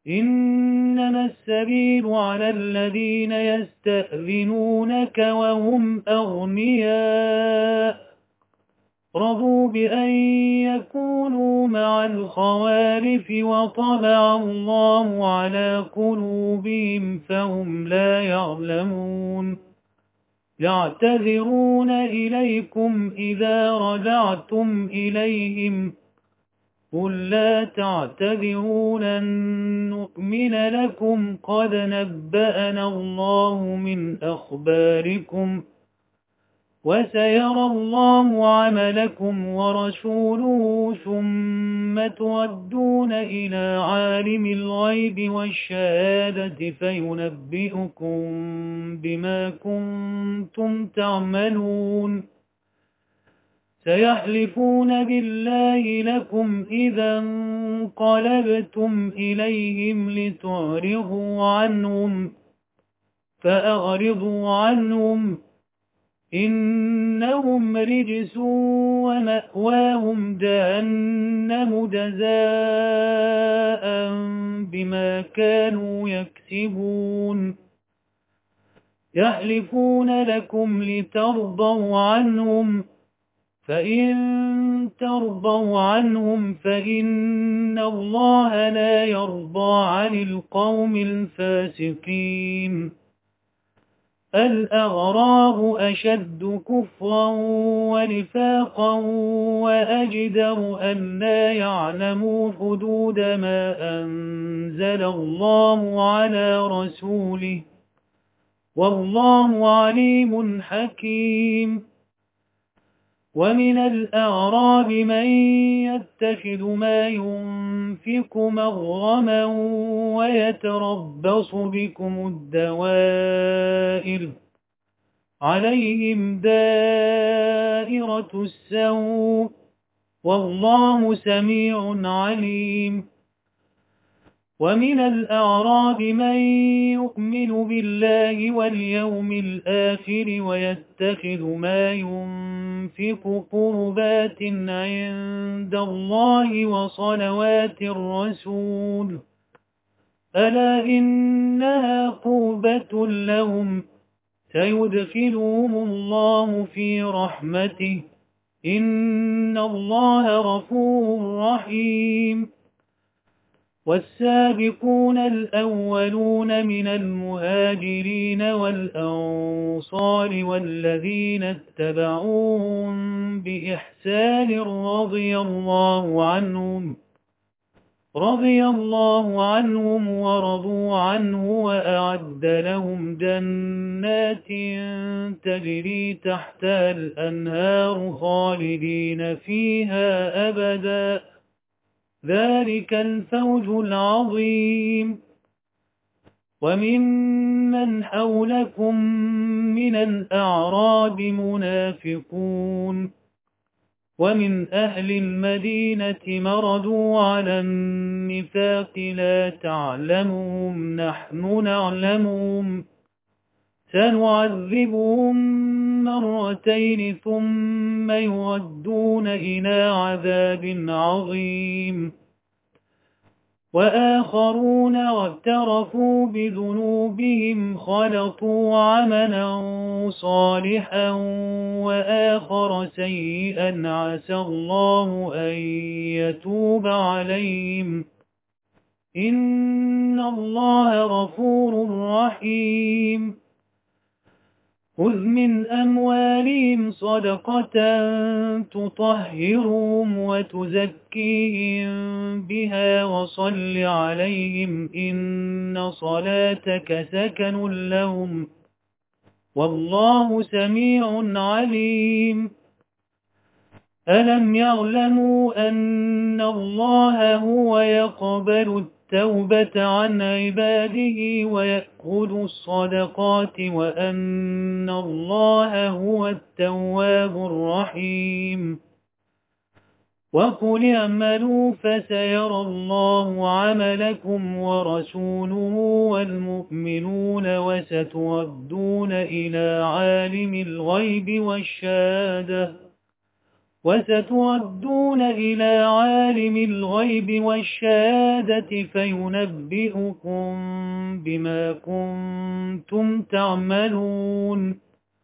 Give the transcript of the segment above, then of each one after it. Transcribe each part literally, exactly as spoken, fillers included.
إنما السبيل على الذين يستأذنونك وهم أغنياء رضوا بأن يكونوا مع الخوالف وطبع الله على قلوبهم فهم لا يعلمون يعتذرون إليكم إذا رجعتم إليهم قل لا تعتذروا لن نؤمن لكم قد نبأنا الله من أخباركم وسيرى الله عملكم ورسوله ثم تردون إلى عالم الغيب والشهادة فينبئكم بما كنتم تعملون سيحلفون بالله لكم إذا انقلبتم إليهم لتعرضوا عنهم فأعرضوا عنهم إنهم رجس ومأواهم جهنم جزاء بما كانوا يكسبون يحلفون لكم لترضوا عنهم فإن ترضوا عنهم فإن الله لا يرضى عن القوم الفاسقين الأغراب أشد كفرا ونفاقا وأجدر أن لا يعلموا حدود ما أنزل الله على رسوله والله عليم حكيم ومن الأعراب من يتخذ ما ينفق مغرما ويتربص بكم الدوائر عليهم دائرة السوء والله سميع عليم ومن الأعراب من يؤمن بالله واليوم الآخر ويتخذ ما ينفق قربات عند الله وصلوات الرسول ألا إنها قربة لهم سيدخلهم الله في رحمته إن الله غفور رحيم والسابقون الأولون من المهاجرين والأنصار والذين اتبعوهم بإحسان رضي الله عنهم رضي الله عنهم ورضوا عنه وأعد لهم جنات تجري تحتها الأنهار خالدين فيها أبداً ذلك الفوز العظيم وممن حولكم من الأعراب منافقون ومن أهل المدينة مرضوا على النفاق لا تعلمهم نحن نعلمهم سنعذبهم مرتين ثم يردون إلى عذاب عظيم وآخرون اعترفوا بذنوبهم خلطوا عملا صالحا وآخر سيئا عسى الله أن يتوب عليهم إن الله غفور رحيم خذ من أموالهم صدقة تطهرهم وتزكيهم بها وصل عليهم إن صلاتك سكن لهم والله سميع عليم ألم يعلموا أن الله هو يقبل التوبة عن عباده ويأخذ الصدقات وأن الله هو التواب الرحيم وقل اعملوا فسيرى الله عملكم ورسوله والمؤمنون وستردون إلى عالم الغيب والشهادة وستردون إلى عالم الغيب والشهادة فينبئكم بما كنتم تعملون.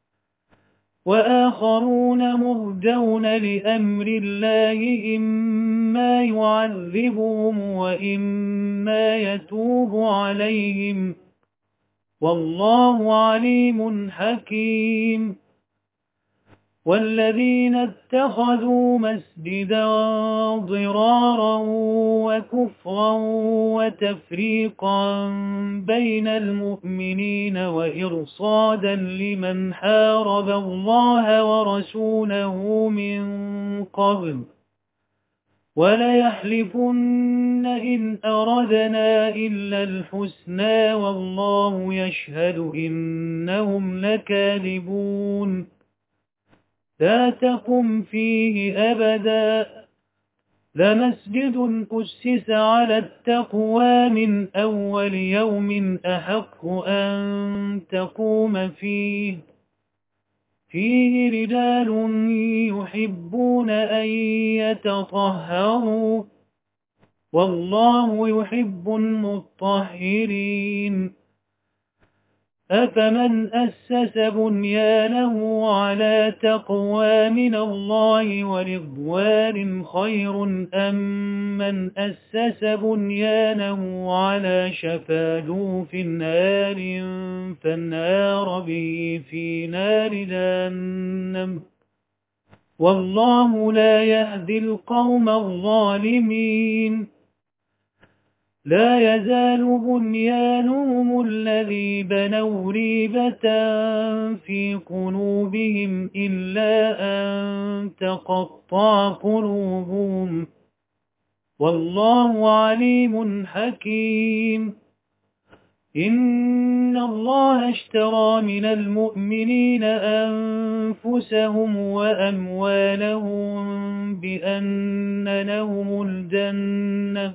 وآخرون مهدون لأمر الله إما يعذبهم وإما يتوب عليهم والله عليم حكيم. والذين اتخذوا مسجدا ضرارا وكفرا وتفريقا بين المؤمنين وإرصادا لمن حارب الله ورسوله من قبل وليحلفن إن أردنا إلا الحسنى والله يشهد إنهم لكاذبون. لا تقم فيه أبدا لمسجد أسس على التقوى من أول يوم أحق أن تقوم فيه فيه رجال يحبون أن يتطهروا والله يحب المطهرين. أفمن أسس بنيانه على تقوى من الله ورضوان خير أم من أسس بنيانه على شفا جرف نار فانهار به في نار جهنم والله لا يهدي القوم الظالمين. لا يزال بنيانهم الذي بنوا ريبة في قلوبهم إلا أن تقطع قلوبهم والله عليم حكيم. إن الله اشترى من المؤمنين أنفسهم وأموالهم بأن لهم الجنة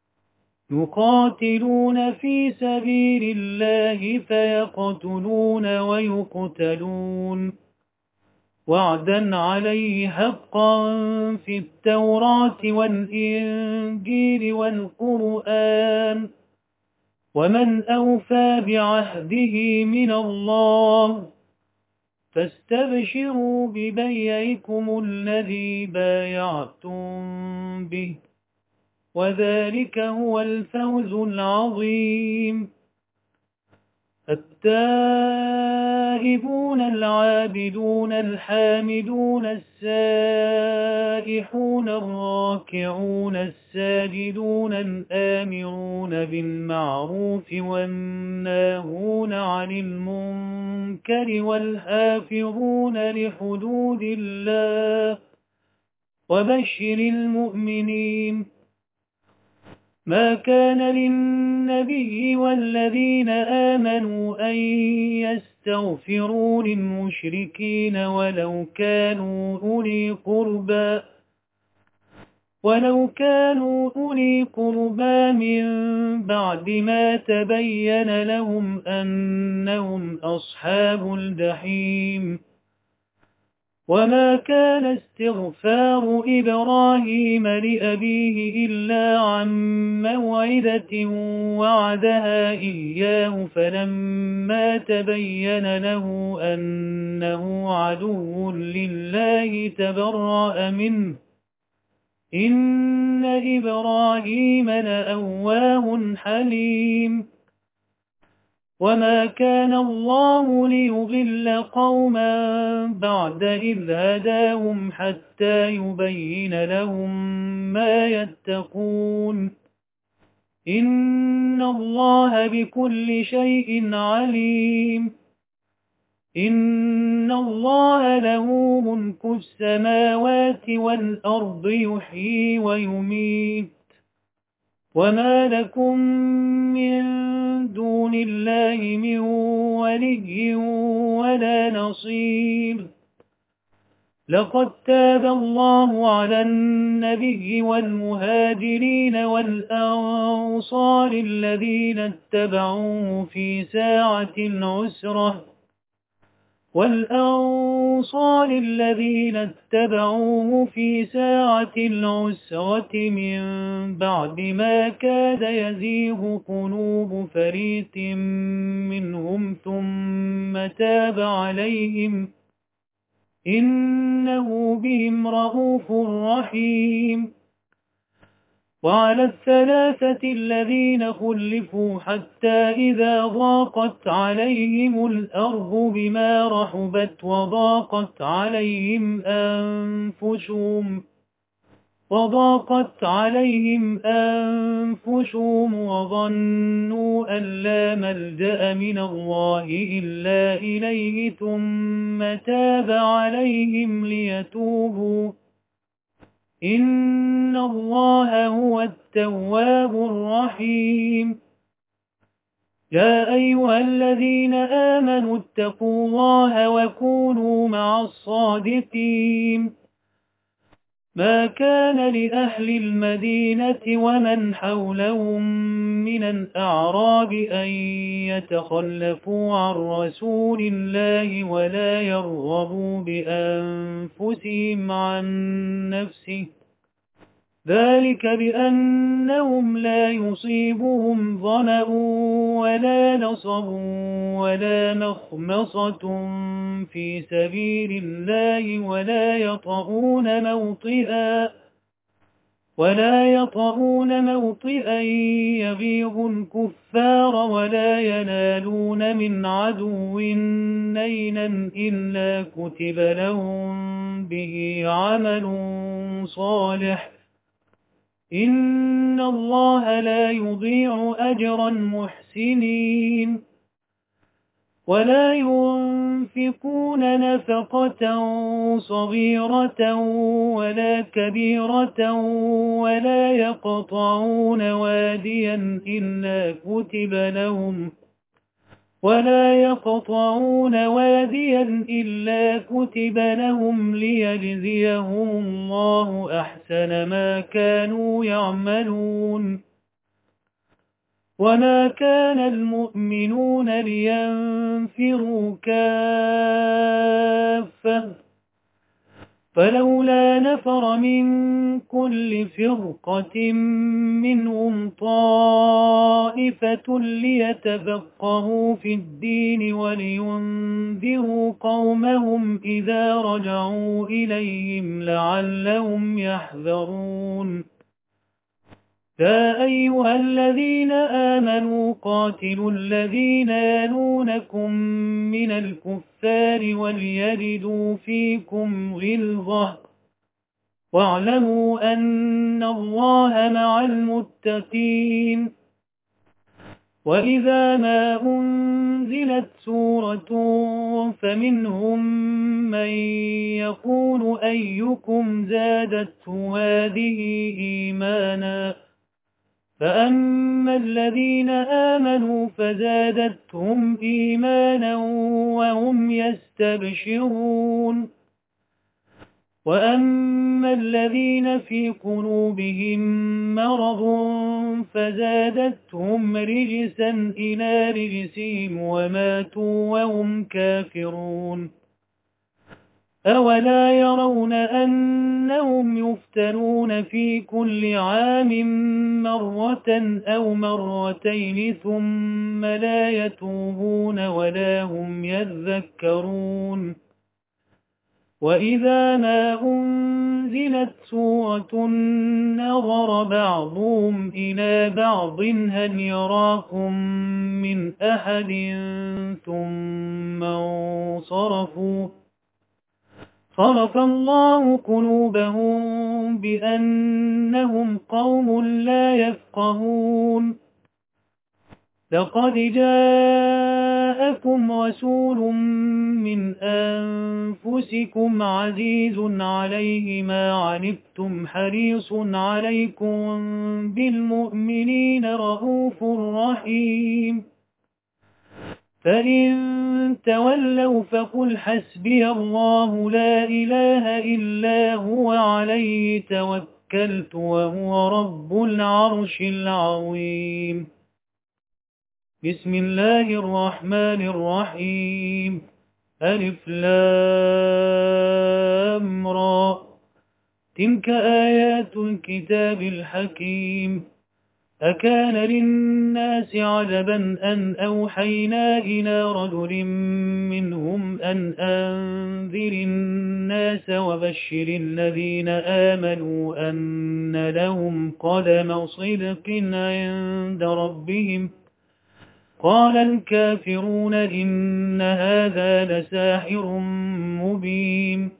يقاتلون في سبيل الله فيقتلون ويقتلون وعدا عليه حقا في التوراة والإنجيل والقرآن ومن أوفى بعهده من الله فاستبشروا ببيعكم الذي بايعتم به وذلك هو الفوز العظيم. التائبون العابدون الحامدون السائحون الراكعون الساجدون الآمرون بالمعروف والناهون عن المنكر والحافظون لحدود الله وبشر المؤمنين. ما كان للنبي والذين آمنوا أن يستغفروا للمشركين ولو كانوا أولي قربى ولو كانوا أولي قربى من بعد ما تبين لهم أنهم أصحاب الجحيم. وما كان استغفار إبراهيم لأبيه إلا عن موعدة وعدها إياه فلما تبين له أنه عدو لله تبرأ منه إن إبراهيم لأواه حليم. وما كان الله ليضل قوما بعد إذ هداهم حتى يبين لهم ما يتقون إن الله بكل شيء عليم. إن الله له ملك السماوات والأرض يحيي ويميت وما لكم من دون الله من ولي ولا نصير. لقد تاب الله على النبي والمهاجرين والأنصار الذين اتبعوه في ساعة العسرة والأنصار الذين اتبعوه في ساعة العسرة من بعد ما كاد يزيغ قلوب فريق منهم ثم تاب عليهم إنه بهم رءوف رحيم. وعلى الثلاثة الذين خلفوا حتى إذا ضاقت عليهم الأرض بما رحبت وضاقت عليهم أنفسهم وضاقت عليهم أنفسهم وظنوا أن لا ملجأ من الله إلا إليه ثم تاب عليهم ليتوبوا إن الله هو التواب الرحيم. يا أيها الذين آمنوا اتقوا الله وكونوا مع الصادقين. ما كان لأهل المدينة ومن حولهم من الأعراب أن يتخلفوا عن رسول الله ولا يرغبوا بأنفسهم عن نفسه ذلك بأنهم لا يصيبهم ظمأ ولا نصب ولا مخمصة في سبيل الله ولا يطعون موطئا ولا يطعون موطئا يغيظ الكفار ولا ينالون من عدو نيلا إلا كتب لهم به عمل صالح إن الله لا يضيع أجر المحسنين. ولا ينفقون نفقة صغيرة ولا كبيرة ولا يقطعون واديا إلا كتب لهم ولا يقطعون واديا إلا كتب لهم ليجزيهم الله أحسن ما كانوا يعملون. وما كان المؤمنون لينفروا كافة فلولا نفر من كل فرقة منهم طائفة ليتفقهوا في الدين ولينذروا قومهم إذا رجعوا إليهم لعلهم يحذرون. يا أيها الذين آمنوا قاتلوا الذين يلونكم من الكفار وليجدوا فيكم غلظة واعلموا أن الله مع المتقين. وإذا ما أنزلت سورة فمنهم من يقول أيكم زادته هذه إيمانا فأما الذين آمنوا فزادتهم إيمانا وهم يستبشرون. وأما الذين في قلوبهم مرض فزادتهم رجسا إلى رجسهم وماتوا وهم كافرون. أولا يرون أنهم يفتنون في كل عام مرة أو مرتين ثم لا يتوبون ولا هم يذكرون. وإذا ما أنزلت سورة نظر بعضهم إلى بعض هل يراكم من أحد ثم انصرفوا صرف الله قلوبهم بأنهم قوم لا يفقهون. لقد جاءكم رسول من أنفسكم عزيز عليه ما عنتم حريص عليكم بالمؤمنين رؤوف رحيم. فإن تولوا فقل حسبي الله لا إله إلا هو عليه توكلت وهو رب العرش العظيم. بسم الله الرحمن الرحيم. ألف لام را. تلك آيات الكتاب الحكيم. أكان للناس عجبا أن أوحينا إلى رجل منهم أن أنذر الناس وبشر الذين آمنوا أن لهم قدم صدق عند ربهم. قال الكافرون إن هذا لساحر مبين.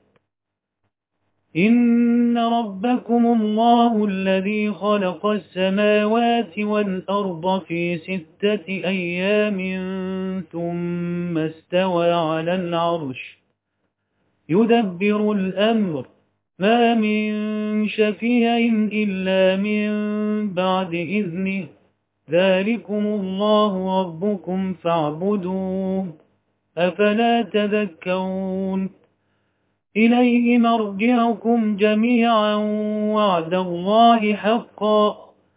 إن ربكم الله الذي خلق السماوات والأرض في ستة أيام ثم استوى على العرش يدبر الأمر ما من شفيع إلا من بعد إذنه ذلكم الله ربكم فاعبدوه أفلا تذكرون. إليه مرجعكم جميعا وعد الله حقا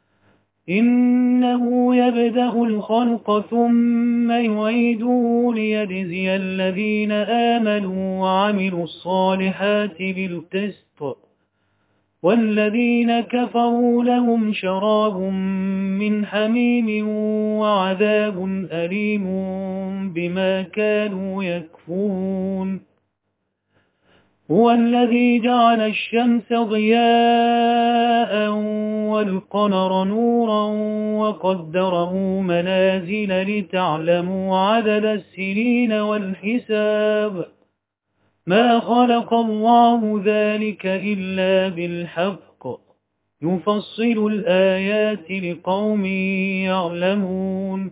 إنه يبدأ الخلق ثم يعيده ليجزي الذين آمنوا وعملوا الصالحات بالقسط والذين كفروا لهم شراب من حميم وعذاب أليم بما كانوا يكفرون. هو الذي جعل الشمس ضياء والقمر نورا وقدره منازل لتعلموا عدد السنين والحساب ما خلق الله ذلك إلا بالحق يفصل الآيات لقوم يعلمون.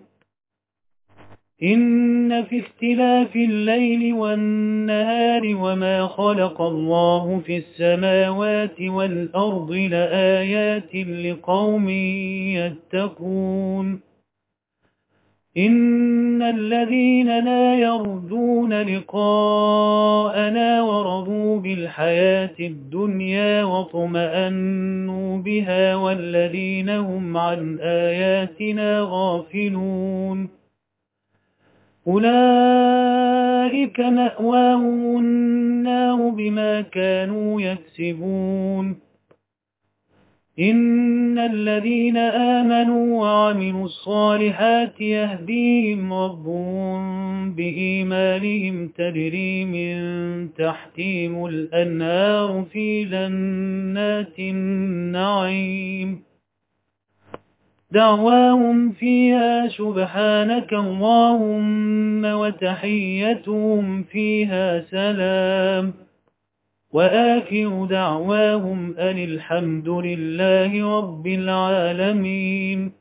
إن في اختلاف الليل والنهار وما خلق الله في السماوات والأرض لآيات لقوم يتقون. إن الذين لا يرجون لقاءنا ورضوا بالحياة الدنيا واطمأنوا بها والذين هم عن آياتنا غافلون أولئك مأواهم النار بما كانوا يكسبون. إن الذين آمنوا وعملوا الصالحات يهديهم ربهم بإيمانهم تجري من تحتهم الأنهار في جنات النعيم دعواهم فيها سبحانك اللهم وتحيتهم فيها سلام وآخر دعواهم أن الحمد لله رب العالمين.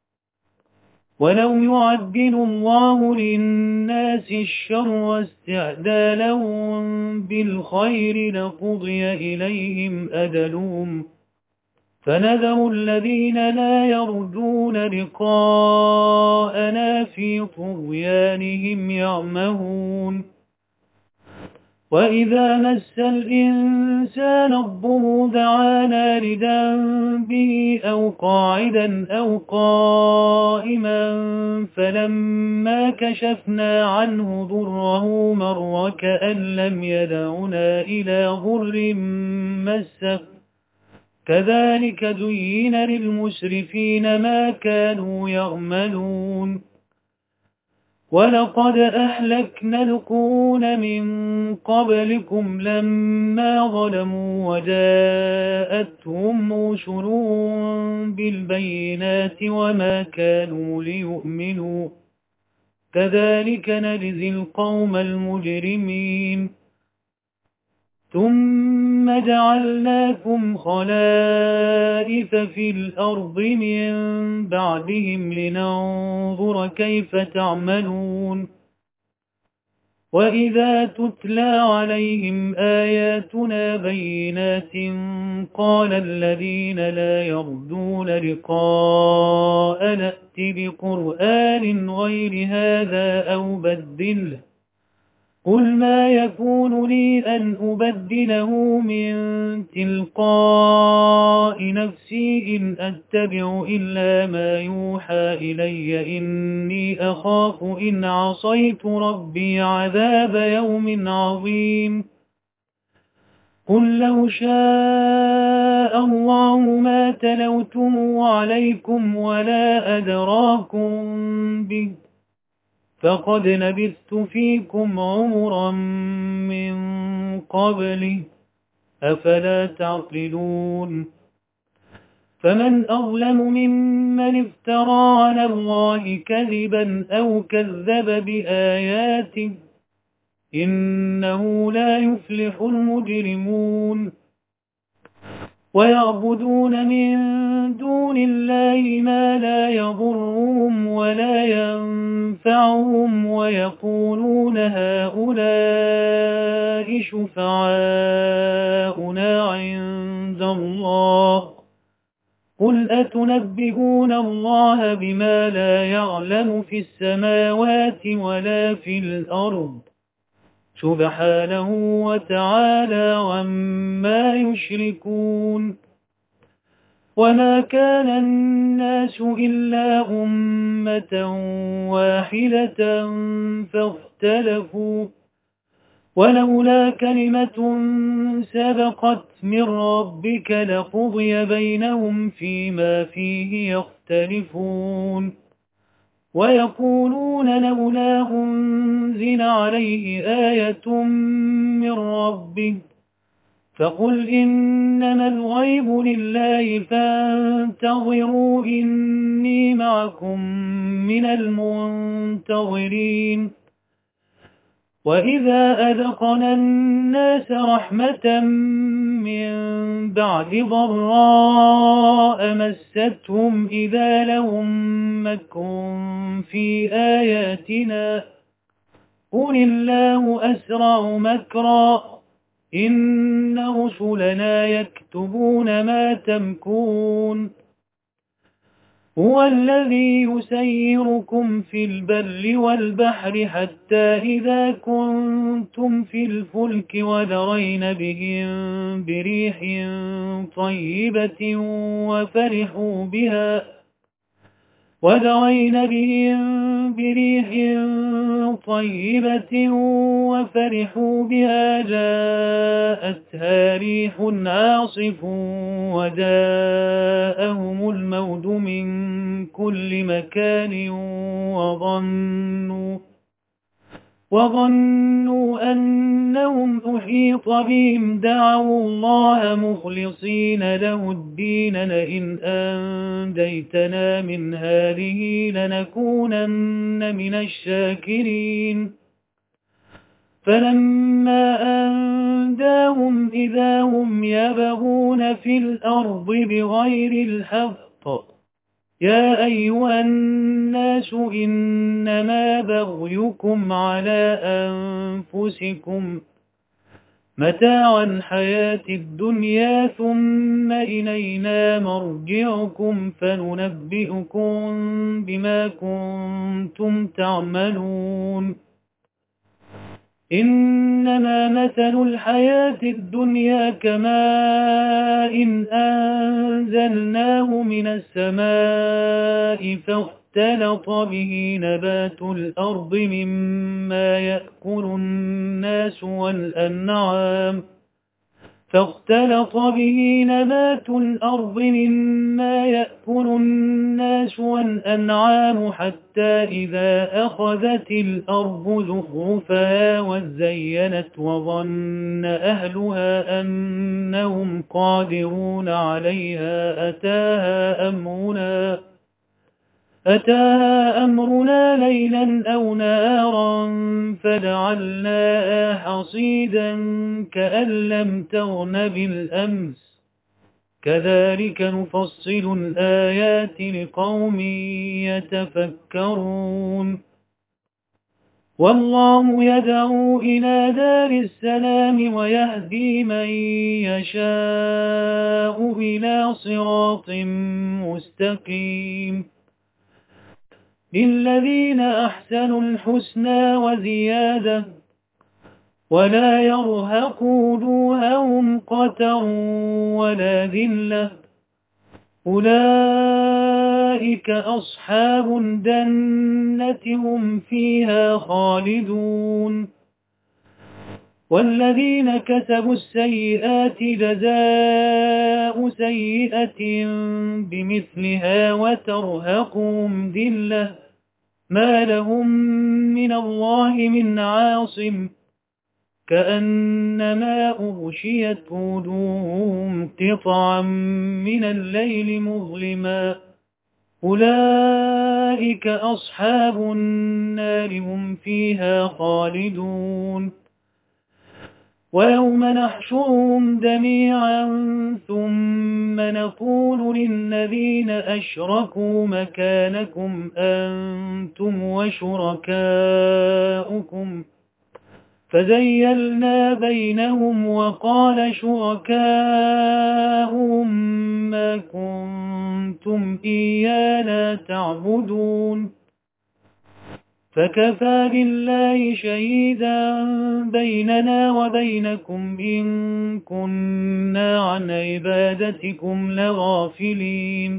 ولو يعجل الله للناس الشر استعجالهم بالخير لقضي إليهم أجلهم فنذر الذين لا يرجون لقاءنا في طغيانهم يعمهون. وإذا مس الإنسان الضر دعانا لجنبه أو قاعدا أو قائما فلما كشفنا عنه ضره مر كأن لم يدعنا إلى ضر مسه كذلك زين للمسرفين ما كانوا يعملون. ولقد أهلكنا القرون من قبلكم لما ظلموا وجاءتهم رسلهم بالبينات وما كانوا ليؤمنوا كذلك نجزي القوم المجرمين. ثم جعلناكم خلائف في الأرض من بعدهم لننظر كيف تعملون. وإذا تتلى عليهم آياتنا بينات قال الذين لا يرجون لقاء نأت بقرآن غير هذا أو بدله قل ما يكون لي أن أبدله من تلقاء نفسي إن أتبع إلا ما يوحى إلي إني أخاف إن عصيت ربي عذاب يوم عظيم قل لو شاء الله ما تلوتم عليكم ولا أدراكم به فقد لبثت فيكم عمرا من قبله أفلا تعقلون فمن أظلم ممن افترى على الله كذبا أو كذب بآياته إنه لا يفلح المجرمون ويعبدون من دون الله ما لا يضرهم ولا ينفعهم ويقولون هؤلاء شفعاؤنا عند الله قل أتنبئون الله بما لا يعلم في السماوات ولا في الأرض سبحانه وتعالى عما يشركون وما كان الناس إلا أمة واحدة فاختلفوا ولولا كلمة سبقت من ربك لقضي بينهم فيما فيه يختلفون ويقولون لولا أنزل عليه آية من ربه فقل إنما الغيب لله فانتظروا إني معكم من المنتظرين وإذا أذقنا الناس رحمة من بعد ضراء مستهم إذا لهم مكر في آياتنا قل الله أسرع مكرا إن رسلنا يكتبون ما تمكرون هو الذي يسيركم في البر والبحر حتى إذا كنتم في الفلك وذرين بهم بريح طيبة وفرحوا بها وذرين بهم بريح طيبة وفرحوا بها جاءتها ريح عاصف وجاءهم الموج من كل مكان وظنوا وظنوا أنهم أحيط بهم دعوا الله مخلصين له الدين لئن أنجيتنا من هذه لنكونن من الشاكرين فلما أنجاهم إذا هم يبغون في الأرض بغير الحق يا أيها الناس إنما بغيكم على أنفسكم متاع الحياة الدنيا ثم إلينا مرجعكم فننبئكم بما كنتم تعملون إنما مثل الحياة الدنيا كماء إن أنزلناه من السماء فاختلط به نبات الأرض مما يأكل الناس والأنعام فاختلط به نبات الأرض مما يأكل الناس والأنعام حتى إذا أخذت الأرض زخرفها وزينت وظن أهلها أنهم قادرون عليها أتاها أمرنا أتاها أمرنا ليلا أو نهارا فجعلناها حصيدا كأن لم تغن بالأمس كذلك نفصل الآيات لقوم يتفكرون والله يدعو إلى دار السلام ويهدي من يشاء إلى صراط مستقيم للذين أحسنوا الحسنى وزيادة ولا يرهق وجوههم قتر ولا ذلة أولئك أصحاب الجنة هم فيها خالدون والذين كسبوا السيئات جزاء سيئة بمثلها وترهقهم ذلة ما لهم من الله من عاصم كأنما أغشيت وجوههم قطعا من الليل مظلما أولئك أصحاب النار هم فيها خالدون ويوم نحشرهم جميعا ثم نقول للذين أشركوا مكانكم أنتم وشركاؤكم فزيلنا بينهم وقال شركاؤهم ما كنتم إيانا تعبدون فكفى بالله شهيدا بيننا وبينكم إن كنا عن عبادتكم لغافلين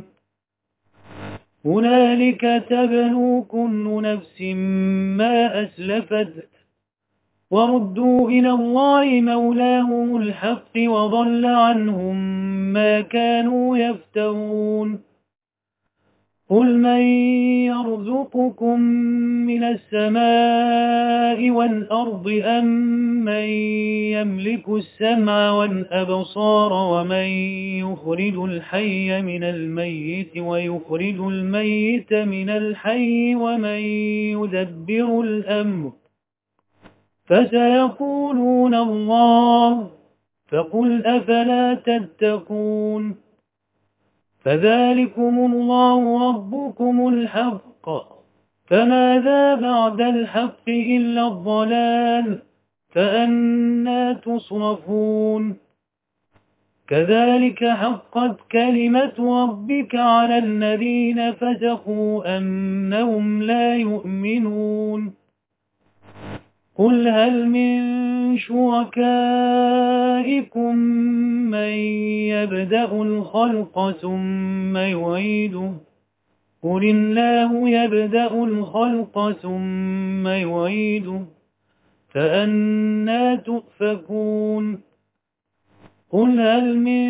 هنالك تبلو كل نفس ما أسلفت وردوا إلى الله مولاهم الحق وضل عنهم ما كانوا يفترون قل من يرزقكم من السماء والأرض أم من يملك السمع والأبصار ومن يخرج الحي من الميت ويخرج الميت من الحي ومن يدبر الأمر فسيقولون الله فقل أفلا تتقون فذلكم الله ربكم الحق فماذا بعد الحق إلا الضلال فأنى تصرفون كذلك حقت كلمة ربك على الذين فسقوا أنهم لا يؤمنون قل هل من شركائكم من يبدأ الخلق ثم يعيده قل الله يبدأ الخلق ثم يعيده فأنى تؤفكون قل هل من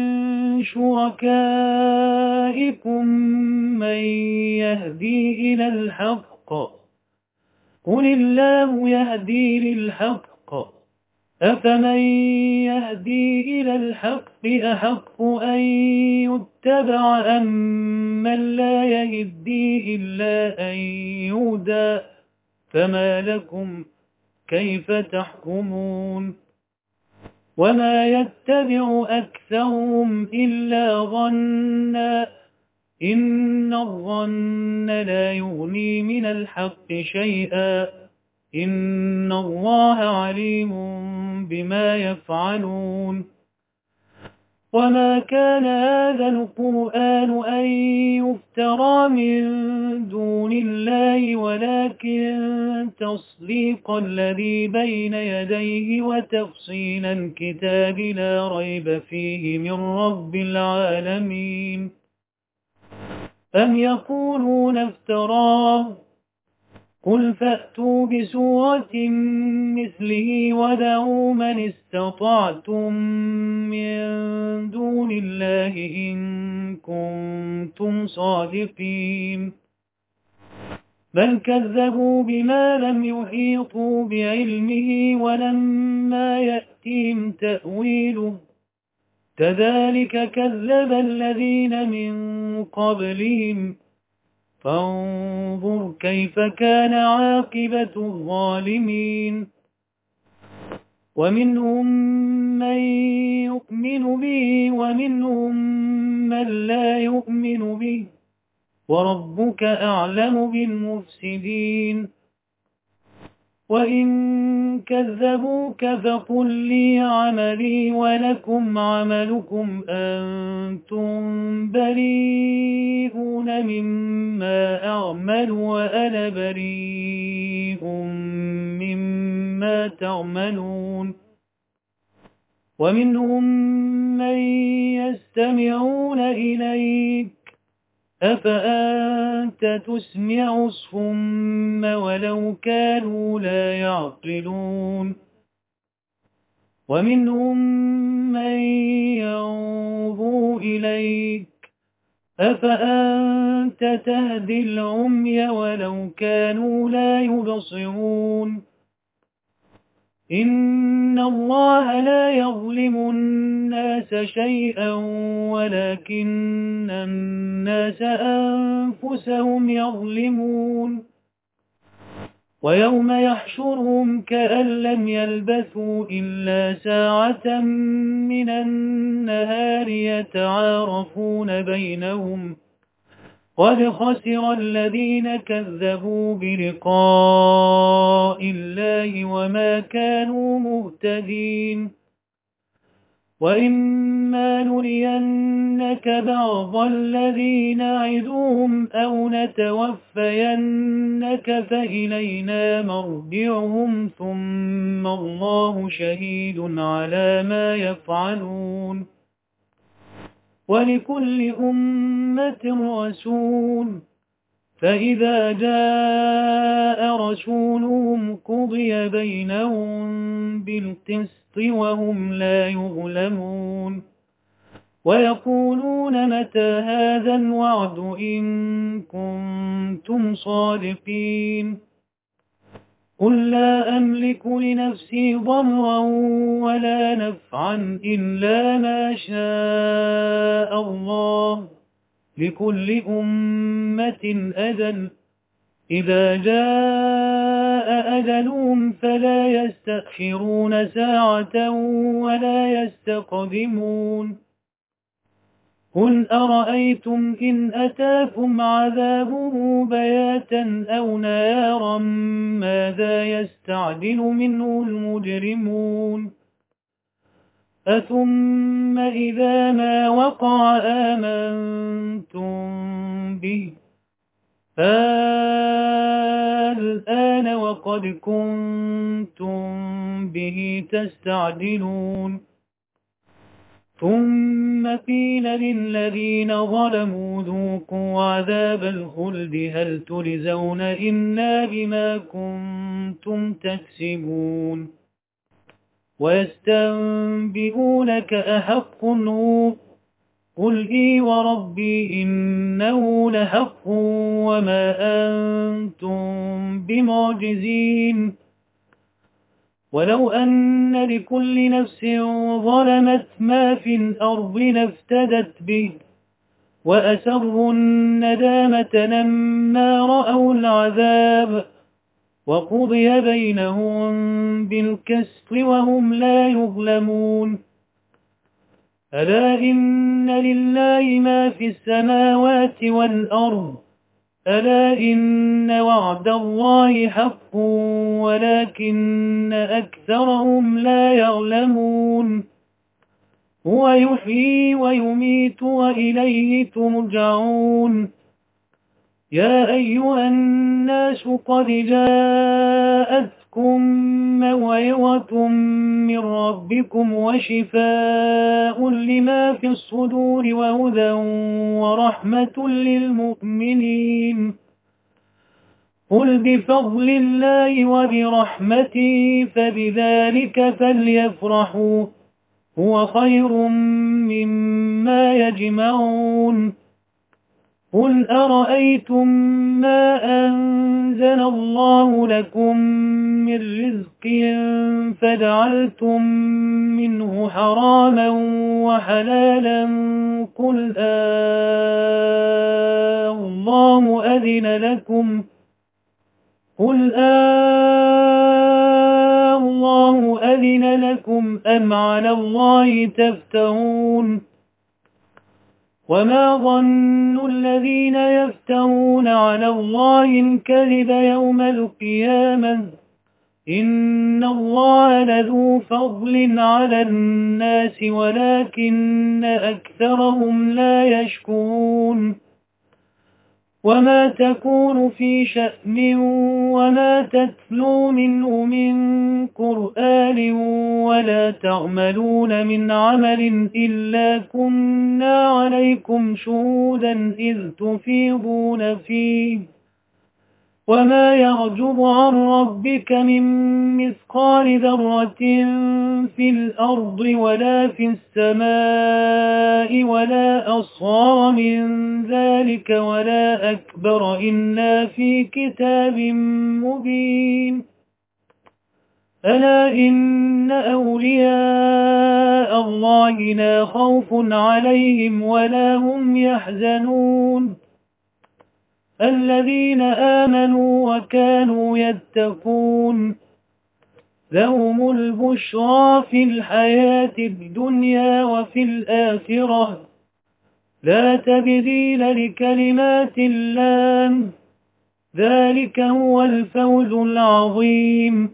شركائكم من يهدي إلى الحق قل الله يهدي للحق أفمن يهدي إلى الحق أحق أن يتبع أم من لا يهدي إلا أن يهدى فما لكم كيف تحكمون وما يتبع أكثرهم إلا ظنا إن الظن لا يغني من الحق شيئا إن الله عليم بما يفعلون وما كان هذا القرآن أن يفترى من دون الله ولكن تصديق الذي بين يديه وتفصيل الكتاب لا ريب فيه من رب العالمين أم يقولون افتراه قل فأتوا بسورة مثله ودعوا من استطعتم من دون الله إن كنتم صادقين بل كذبوا بما لم يحيطوا بعلمه ولما يأتهم تأويله كذلك كذب الذين من قبلهم فانظر كيف كان عاقبة الظالمين ومنهم من يؤمن به ومنهم من لا يؤمن به وربك أعلم بالمفسدين وإن كذبوك فقل لي عملي ولكم عملكم أنتم بريئون مما أعمل وأنا بريء مما تعملون ومنهم من يستمعون إليك أفأنت تسمع الصم ولو كانوا لا يعقلون ومنهم من ينظر إليك أفأنت تهدي العمي ولو كانوا لا يبصرون إن الله لا يظلم الناس شيئا ولكن الناس أنفسهم يظلمون ويوم يحشرهم كأن لم يلبثوا إلا ساعة من النهار يتعارفون بينهم قد خسر الذين كذبوا بلقاء الله وما كانوا مهتدين وإما نرينك بعض الذين نعدهم أو نتوفينك فإلينا مرجعهم ثم الله شهيد على ما يفعلون ولكل أمة رسول فإذا جاء رسولهم قضي بينهم بالقسط وهم لا يظلمون ويقولون متى هذا الوعد إن كنتم صادقين قل لا أملك لنفسي ضرا ولا نفعا إلا ما شاء الله لكل أمة أجل إذا جاء أجلهم فلا يستأخرون ساعة ولا يستقدمون قل أرأيتم إن أتاكم عذابه بياتا أو نارا ماذا يستعجل منه المجرمون أثم إذا ما وقع آمنتم به الآن وقد كنتم به تستعجلون ثم قيل للذين ظلموا ذوقوا عذاب الخلد هل تجزون إلا بما كنتم تكسبون ويستنبئونك أحق هو قل إي وربي إنه لحق وما أنتم بمعجزين ولو أن لكل نفس ظلمت ما في الأرض لافتدت به وأسروا الندامة لما رأوا العذاب وقضي بينهم بالقسط وهم لا يظلمون ألا إن لله ما في السماوات والأرض ألا إن وعد الله حق ولكن أكثرهم لا يعلمون هو يحيي ويميت وإليه ترجعون يا أيها الناس قد جاءتكم موعظة من ربكم وشفاء لما في الصدور وهدى ورحمة للمؤمنين قل بفضل الله وبرحمته فبذلك فليفرحوا هو خير مما يجمعون قل أرأيتم ما أنزل الله لكم من رزق فجعلتم منه حراما وحلالا قل آه الله أذن لكم قل آه الله أذن لكم أم على الله تفترون وما ظن الذين يفترون على الله الكذب يوم القيامة إن الله لذو فضل على الناس ولكن أكثرهم لا يشكرون وما تكون في شأن وما تتلو منه من قرآن ولا تعملون من عمل إلا كنا عليكم شهودا إذ تفيضون فيه وما يعجب عن ربك من مثقال ذرة في الأرض ولا في السماء ولا أصغر من ذلك ولا أكبر إلا في كتاب مبين ألا إن أولياء الله لا خوف عليهم ولا هم يحزنون الذين آمنوا وكانوا يتقون لهم البشرى في الحياة الدنيا وفي الآخرة لا تبديل لكلمات الله ذلك هو الفوز العظيم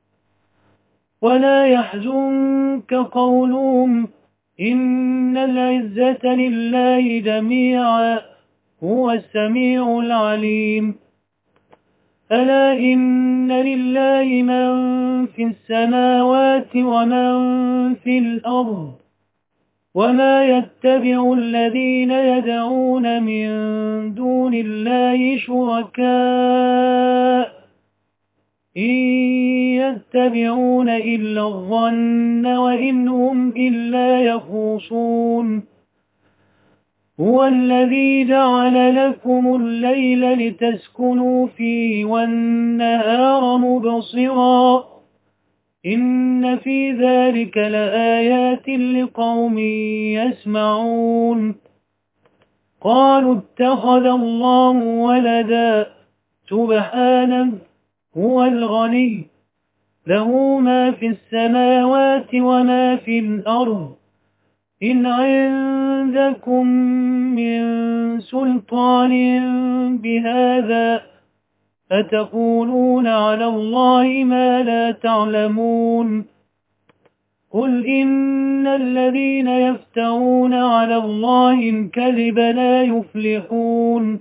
ولا يحزنك قولهم إن العزة لله جميعا هو السميع العليم ألا إن لله من في السماوات ومن في الأرض وما يتبع الذين يدعون من دون الله شركاء إن يتبعون إلا الظن وإن هم إلا يخرصون هو الذي جعل لكم الليل لتسكنوا فيه والنهار مبصرا إن في ذلك لآيات لقوم يسمعون قالوا اتخذ الله ولدا سبحانه هو الغني له ما في السماوات وما في الأرض إن عندكم من سلطان بهذا أتقولون على الله ما لا تعلمون قل إن الذين يفترون على الله الكذب لا يفلحون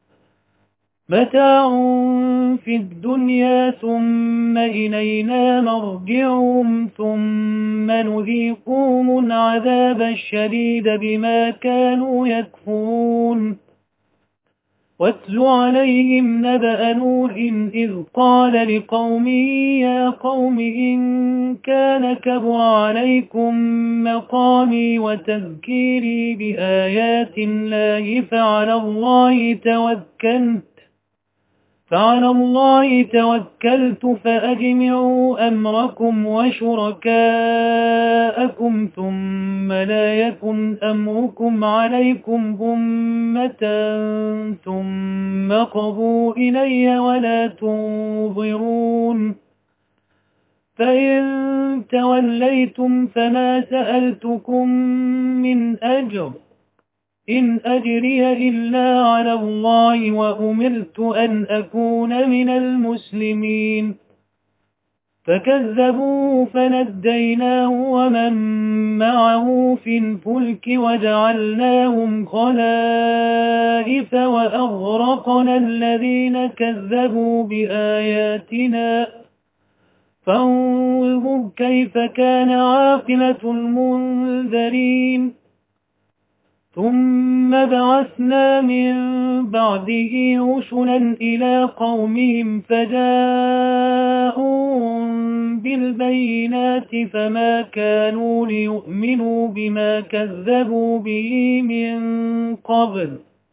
متاع في الدنيا ثم إلينا مرجعهم ثم نذيقهم العذاب الشديد بما كانوا يكفرون واتل عليهم نبأ نوح إذ قال لقومه يا قوم إن كان كبر عليكم مقامي وتذكيري بآيات الله فعلى الله توكلت فعلى الله توكلت فأجمعوا أمركم وشركاءكم ثم لا يكن أمركم عليكم غمة ثم قضوا إلي ولا تنظرون فإن توليتم فما سألتكم من أجر إن أجري إلا على الله وأمرت أن أكون من المسلمين فكذبوه فنجيناه ومن معه في الفلك وجعلناهم خلائف وأغرقنا الذين كذبوا بآياتنا فانظر كيف كان عاقبة المنذرين ثم بعثنا من بعده رسلا إلى قومهم فجاءوهم بالبينات فما كانوا ليؤمنوا بما كذبوا به من قبل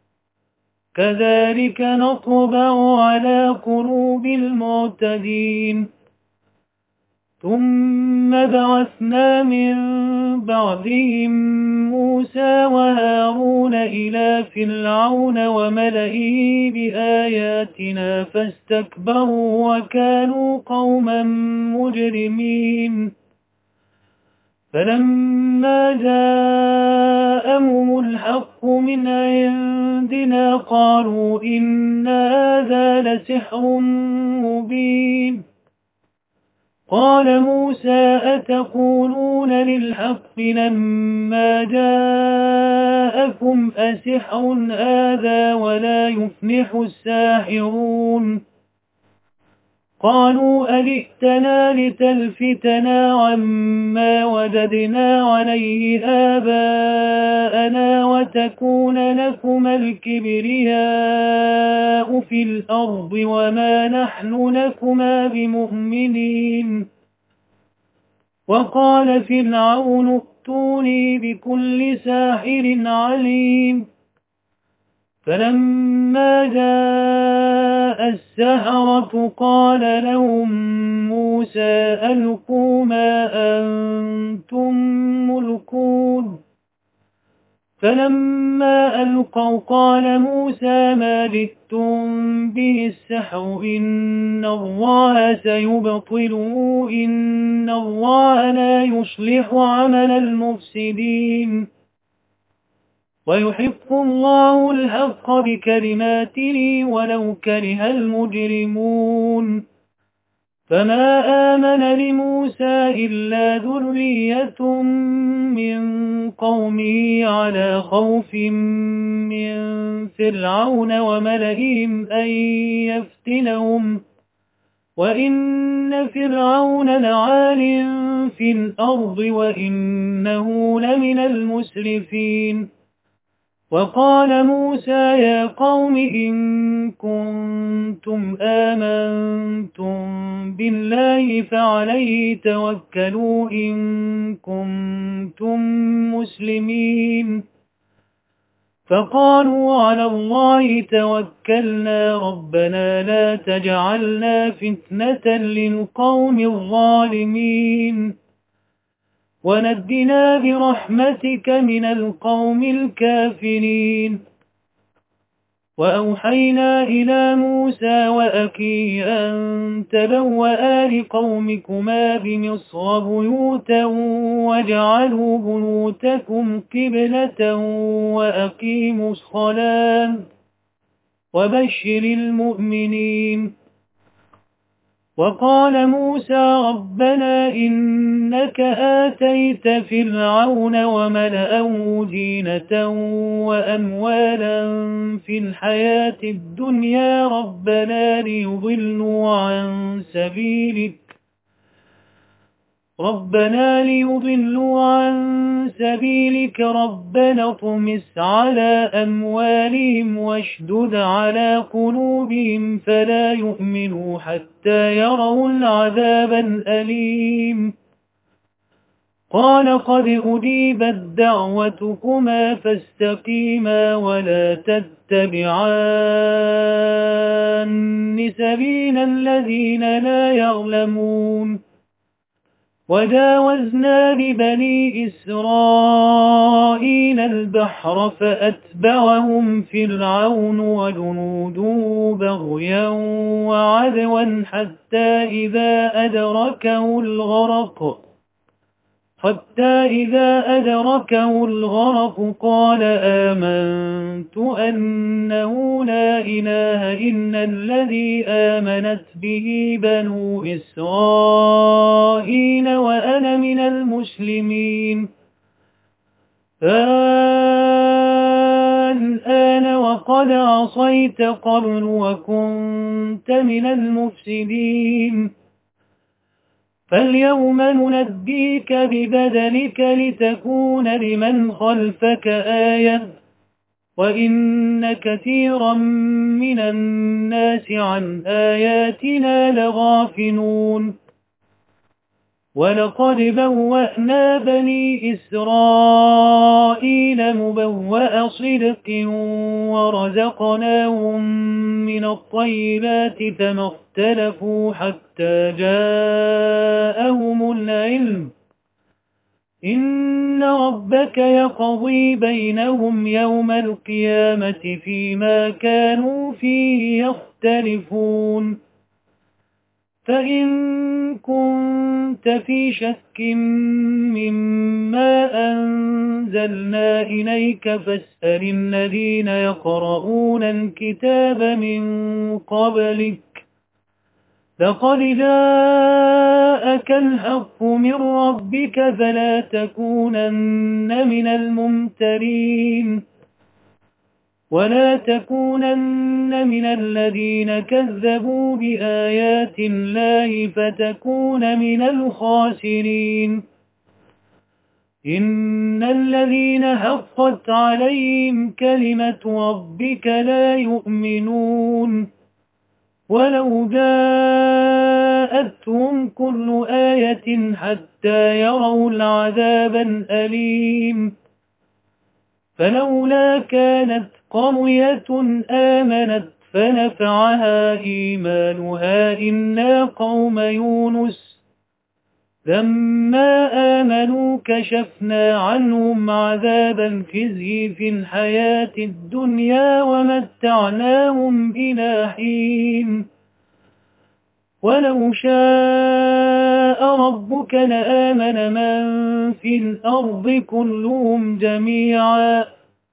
كذلك نطبع على قلوب المعتدين ثم بعثنا من بعدهم موسى وهارون إلى فرعون وملئه بآياتنا فاستكبروا وكانوا قوما مجرمين فلما جاءهم الحق من عندنا قالوا إن هذا لسحر مبين قال موسى أتقولون للحق لما جاءكم أسحر هذا ولا يفلح الساحرون قالوا أجئتنا لتلفتنا عما وجدنا عليه آباءنا وتكون لكما الكبرياء في الأرض وما نحن لكما بمؤمنين وقال فرعون ائتوني بكل ساحر عليم فلما جاء السحرة قال لهم موسى ألقوا ما أنتم ملقون فلما ألقوا قال موسى ما جئتم به السحر إن الله سيبطله إن الله لا يصلح عمل المفسدين ويحق الله الحق بكلماته ولو كره المجرمون فما آمن لموسى إلا ذرية من قومه على خوف من فرعون وملئهم أن يفتنهم وإن فرعون لعال في الأرض وإنه لمن المسرفين وقال موسى يا قوم إن كنتم آمنتم بالله فعليه توكلوا إن كنتم مسلمين فقالوا على الله توكلنا ربنا لا تجعلنا فتنة للقوم الظالمين ونجنا برحمتك من القوم الكافرين وأوحينا إلى موسى وأخيه أن تبوأ لقومكما بمصر بيوتا واجعلوا بيوتكم قبلة وأقيموا الصلاة وبشر المؤمنين وقال موسى ربنا إنك آتيت فرعون وملأه زينة وأموالا في الحياة الدنيا ربنا ليضلوا عن سبيلك ربنا ليضلوا عن سبيلك ربنا اطمس على أموالهم واشدد على قلوبهم فلا يؤمنوا حتى يروا العذاب الأليم قال قد أجيبت دعوتكما فاستقيما ولا تتبعان سبيل الذين لا يعلمون وجاوزنا ببني إسرائيل البحر فأتبعهم فرعون وجنوده بغيا وعدوا حتى إذا أدركه الغرق حتى إذا أدركه الغرق قال آمنت أنه لا إله إلا الذي آمنت به بنو إسرائيل وأنا من المسلمين الآن وقد عصيت قبل وكنت من المفسدين فاليوم ننجيك ببدنك لتكون لمن خلفك آية وإن كثيرا من الناس عن آياتنا لغافلون ولقد بوأنا بني إسرائيل مبوأ صدق ورزقناهم من الطيبات فما اختلفوا حتى جاءهم العلم إن ربك يقضي بينهم يوم القيامة فيما كانوا فيه يختلفون فإن كنت في شك مما أنزلنا إليك فاسأل الذين يقرؤون الكتاب من قبلك لقد جاءك الحق من ربك فلا تكونن من الممترين ولا تكونن من الذين كذبوا بآيات الله فتكون من الخاسرين إن الذين حقت عليهم كلمة ربك لا يؤمنون ولو جاءتهم كل آية حتى يروا العذاب الأليم فلولا كانت قرية آمنت فنفعها إيمانها إلا قوم يونس لما آمنوا كشفنا عنهم عذاب الخزي في الحياة الدنيا ومتعناهم إلى حين ولو شاء ربك لآمن من في الأرض كلهم جميعا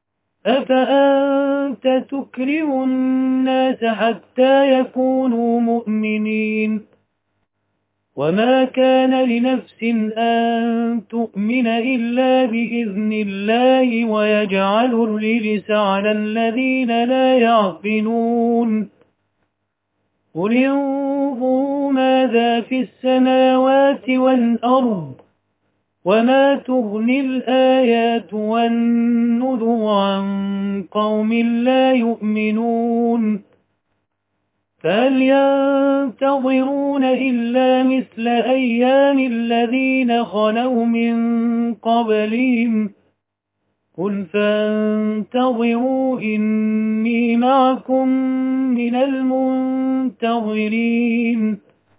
أفأنت تكره الناس حتى يكونوا مؤمنين وما كان لنفس أن تؤمن إلا بإذن الله ويجعل الرجس على الذين لا يعقلون قل انظروا ماذا في السماوات والأرض وما تغني الآيات والنذر عن قوم لا يؤمنون فهل ينتظرون إلا مثل أيام الذين خلوا من قبلهم قل فانتظروا إني معكم من المنتظرين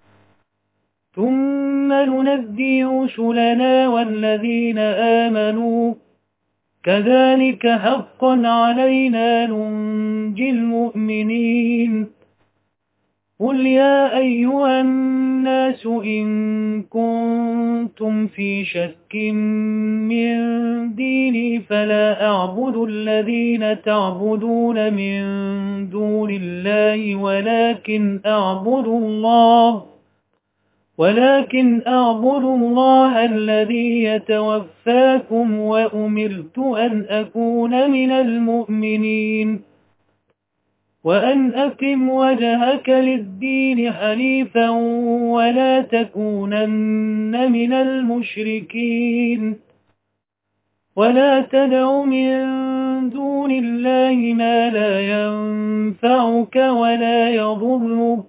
ثم ننجي رسلنا والذين آمنوا كذلك حقا علينا ننجي المؤمنين قل يا أيها الناس إن كنتم في شك من ديني فلا أعبد الذين تعبدون من دون الله ولكن أعبد الله ولكن أعبد الله الذي يتوفاكم وأمرت أن أكون من المؤمنين وأن أقم وجهك للدين حنيفا ولا تكونن من المشركين ولا تدع من دون الله ما لا ينفعك ولا يضرك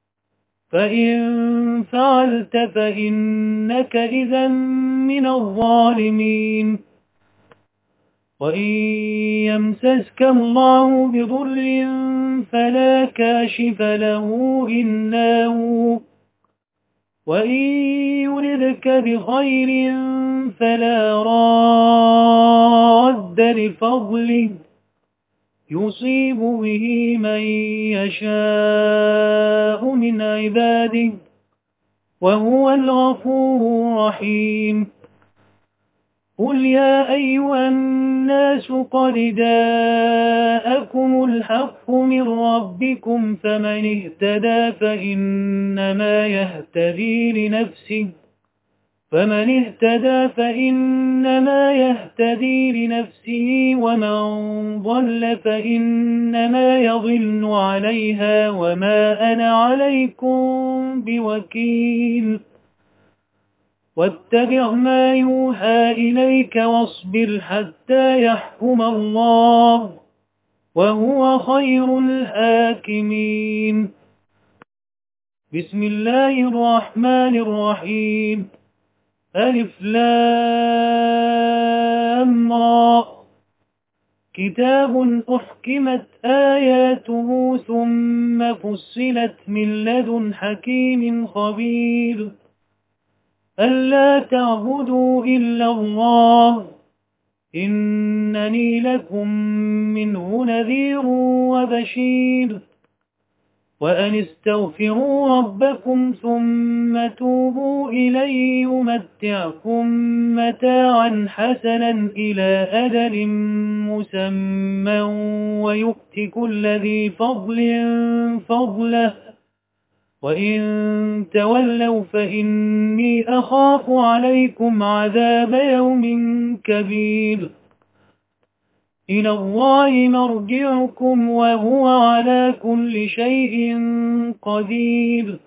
فإن فعلت فإنك إذا من الظالمين وإن يمسسك الله بضر فلا كاشف له إلا هو وإن يردك بخير فلا راد لفضله يصيب به من يشاء من عباده وهو الغفور الرحيم قل يا أيها الناس قد جاءكم الحق من ربكم فمن اهتدى فإنما يهتدي لنفسه فمن اهتدى فإنما يهتدي لنفسه ومن ضل فإنما يضل عليها وما أنا عليكم بوكيل واتبع ما يوحى إليك واصبر حتى يحكم الله وهو خير الحاكمين بسم الله الرحمن الرحيم ألف لام را كتاب أحكمت آياته ثم فصلت من لدن حكيم خبير ألا تعبدوا إلا الله إنني لكم منه نذير وبشير وأن استغفروا ربكم ثم توبوا إليه يمتعكم متاعا حسنا إلى أجل مسمى ويؤت كل ذي فضل فضله وإن تولوا فإني أخاف عليكم عذاب يوم كبير. إلى الله مرجعكم وهو على كل شيء قدير.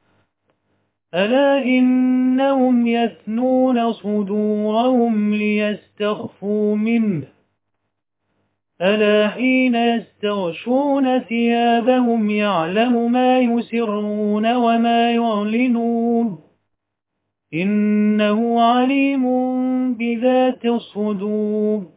ألا إنهم يثنون صدورهم ليستخفوا منه، ألا حين يستغشون ثيابهم يعلم ما يسرون وما يعلنون، إنه عليم بذات الصدور.